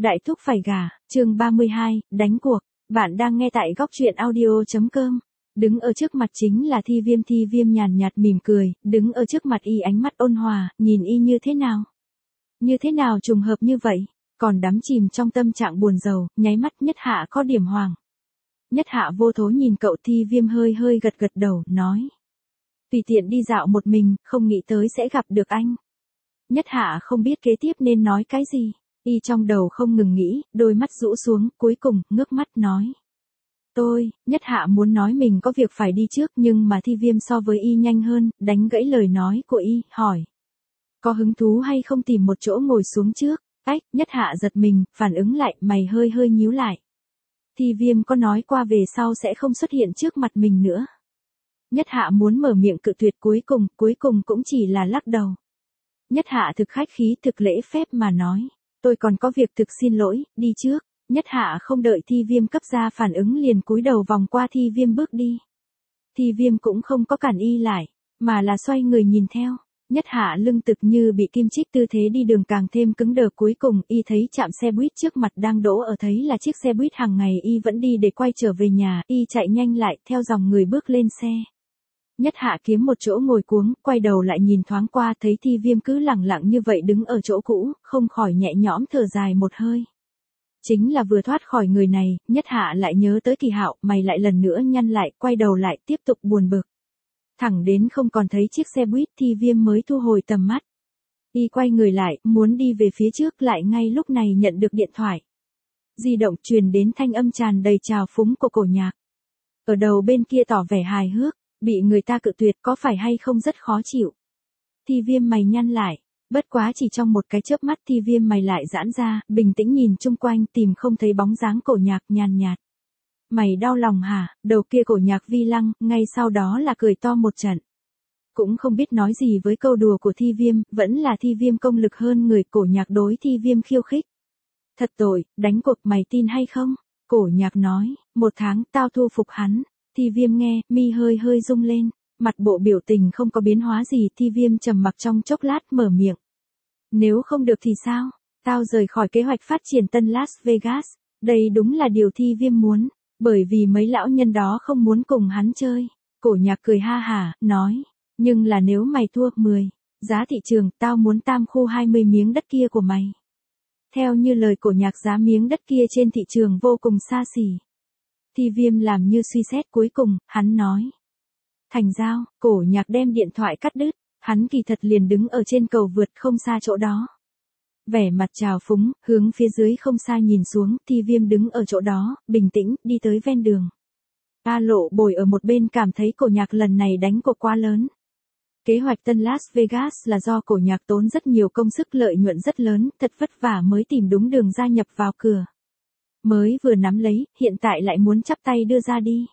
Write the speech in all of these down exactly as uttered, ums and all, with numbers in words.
Đại thúc phải gả, chương ba mươi hai, đánh cuộc. Bạn đang nghe tại góc truyện audio.com. Đứng ở trước mặt chính là Thi Viêm. Thi Viêm nhàn nhạt mỉm cười, đứng ở trước mặt y ánh mắt ôn hòa, nhìn y như thế nào? Như thế nào trùng hợp như vậy? Còn đắm chìm trong tâm trạng buồn rầu, nháy mắt Nhất Hạ có điểm hoàng. Nhất Hạ vô thố nhìn cậu. Thi Viêm hơi hơi gật gật đầu, nói. Tùy tiện đi dạo một mình, không nghĩ tới sẽ gặp được anh. Nhất Hạ không biết kế tiếp nên nói cái gì. Y trong đầu không ngừng nghĩ, đôi mắt rũ xuống, cuối cùng, ngước mắt nói. Tôi, Nhất Hạ muốn nói mình có việc phải đi trước nhưng mà Thi Viêm so với y nhanh hơn, đánh gãy lời nói của y, hỏi. Có hứng thú hay không tìm một chỗ ngồi xuống trước? Ách, Nhất Hạ giật mình, phản ứng lại, mày hơi hơi nhíu lại. Thi Viêm có nói qua về sau sẽ không xuất hiện trước mặt mình nữa. Nhất Hạ muốn mở miệng cự tuyệt, cuối cùng, cuối cùng cũng chỉ là lắc đầu. Nhất Hạ thực khách khí, thực lễ phép mà nói. Tôi còn có việc, thực xin lỗi, đi trước. Nhất Hạ không đợi Thi Viêm cấp ra phản ứng liền cúi đầu vòng qua Thi Viêm bước đi. Thi Viêm cũng không có cản y lại, mà là xoay người nhìn theo. Nhất Hạ lưng tực như bị kim chích, tư thế đi đường càng thêm cứng đờ. Cuối cùng y thấy trạm xe buýt trước mặt đang đỗ ở, thấy là chiếc xe buýt hàng ngày y vẫn đi để quay trở về nhà. Y chạy nhanh lại, theo dòng người bước lên xe. Nhất Hạ kiếm một chỗ ngồi cuống, quay đầu lại nhìn thoáng qua, thấy Thi Viêm cứ lẳng lặng như vậy đứng ở chỗ cũ, không khỏi nhẹ nhõm thở dài một hơi. Chính là vừa thoát khỏi người này, Nhất Hạ lại nhớ tới Kỳ Hạo, mày lại lần nữa nhăn lại, quay đầu lại, tiếp tục buồn bực. Thẳng đến không còn thấy chiếc xe buýt, Thi Viêm mới thu hồi tầm mắt. Y quay người lại, muốn đi về phía trước, lại ngay lúc này nhận được điện thoại. Di động truyền đến thanh âm tràn đầy trào phúng của Cổ Nhạc. Ở đầu bên kia tỏ vẻ hài hước. Bị người ta cự tuyệt có phải hay không rất khó chịu. Thi Viêm mày nhăn lại, bất quá chỉ trong một cái chớp mắt Thi Viêm mày lại giãn ra, bình tĩnh nhìn chung quanh tìm không thấy bóng dáng Cổ Nhạc, nhàn nhạt. Mày đau lòng hả? Đầu kia Cổ Nhạc vi lăng, ngay sau đó là cười to một trận. Cũng không biết nói gì với câu đùa của Thi Viêm, vẫn là Thi Viêm công lực hơn người. Cổ Nhạc đối Thi Viêm khiêu khích. Thật tội, đánh cuộc mày tin hay không? Cổ Nhạc nói, một tháng tao thu phục hắn. Thi Viêm nghe, mi hơi hơi rung lên, mặt bộ biểu tình không có biến hóa gì. Thi Viêm trầm mặc trong chốc lát, mở miệng. Nếu không được thì sao? Tao rời khỏi kế hoạch phát triển tân Las Vegas. Đây đúng là điều Thi Viêm muốn, bởi vì mấy lão nhân đó không muốn cùng hắn chơi. Cổ Nhạc cười ha hả, nói, nhưng là nếu mày thua, mười, giá thị trường, tao muốn tam khu hai mươi miếng đất kia của mày. Theo như lời Cổ Nhạc, giá miếng đất kia trên thị trường vô cùng xa xỉ. Thi Viêm làm như suy xét, cuối cùng, hắn nói. Thành giao. Cổ Nhạc đem điện thoại cắt đứt, hắn kỳ thật liền đứng ở trên cầu vượt không xa chỗ đó. Vẻ mặt trào phúng, hướng phía dưới không xa nhìn xuống, Thi Viêm đứng ở chỗ đó, bình tĩnh, đi tới ven đường. A Lộ Bồi ở một bên cảm thấy Cổ Nhạc lần này đánh cuộc quá lớn. Kế hoạch tân Las Vegas là do Cổ Nhạc tốn rất nhiều công sức, lợi nhuận rất lớn, thật vất vả mới tìm đúng đường gia nhập vào cửa. Mới vừa nắm lấy, hiện tại lại muốn chắp tay đưa ra đi.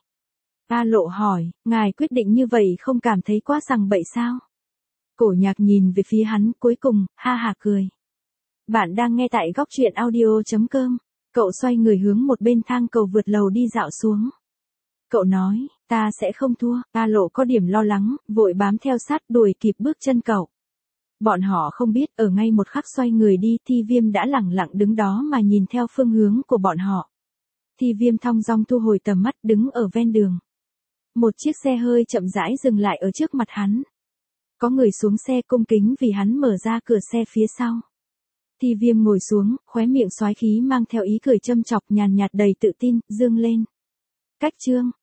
A Lộ hỏi, ngài quyết định như vậy không cảm thấy quá sằng bậy sao? Cổ Nhạc nhìn về phía hắn, cuối cùng, ha ha cười. Bạn đang nghe tại góc truyện audio.com. Cậu xoay người hướng một bên thang cầu vượt lầu đi dạo xuống. Cậu nói, ta sẽ không thua. A Lộ có điểm lo lắng, vội bám theo sát, đuổi kịp bước chân cậu. Bọn họ không biết, ở ngay một khắc xoay người đi, Thi Viêm đã lẳng lặng đứng đó mà nhìn theo phương hướng của bọn họ. Thi Viêm thong dong thu hồi tầm mắt, đứng ở ven đường. Một chiếc xe hơi chậm rãi dừng lại ở trước mặt hắn. Có người xuống xe cung kính vì hắn mở ra cửa xe phía sau. Thi Viêm ngồi xuống, khóe miệng xoái khí mang theo ý cười châm chọc, nhàn nhạt đầy tự tin, dương lên. Cách chương,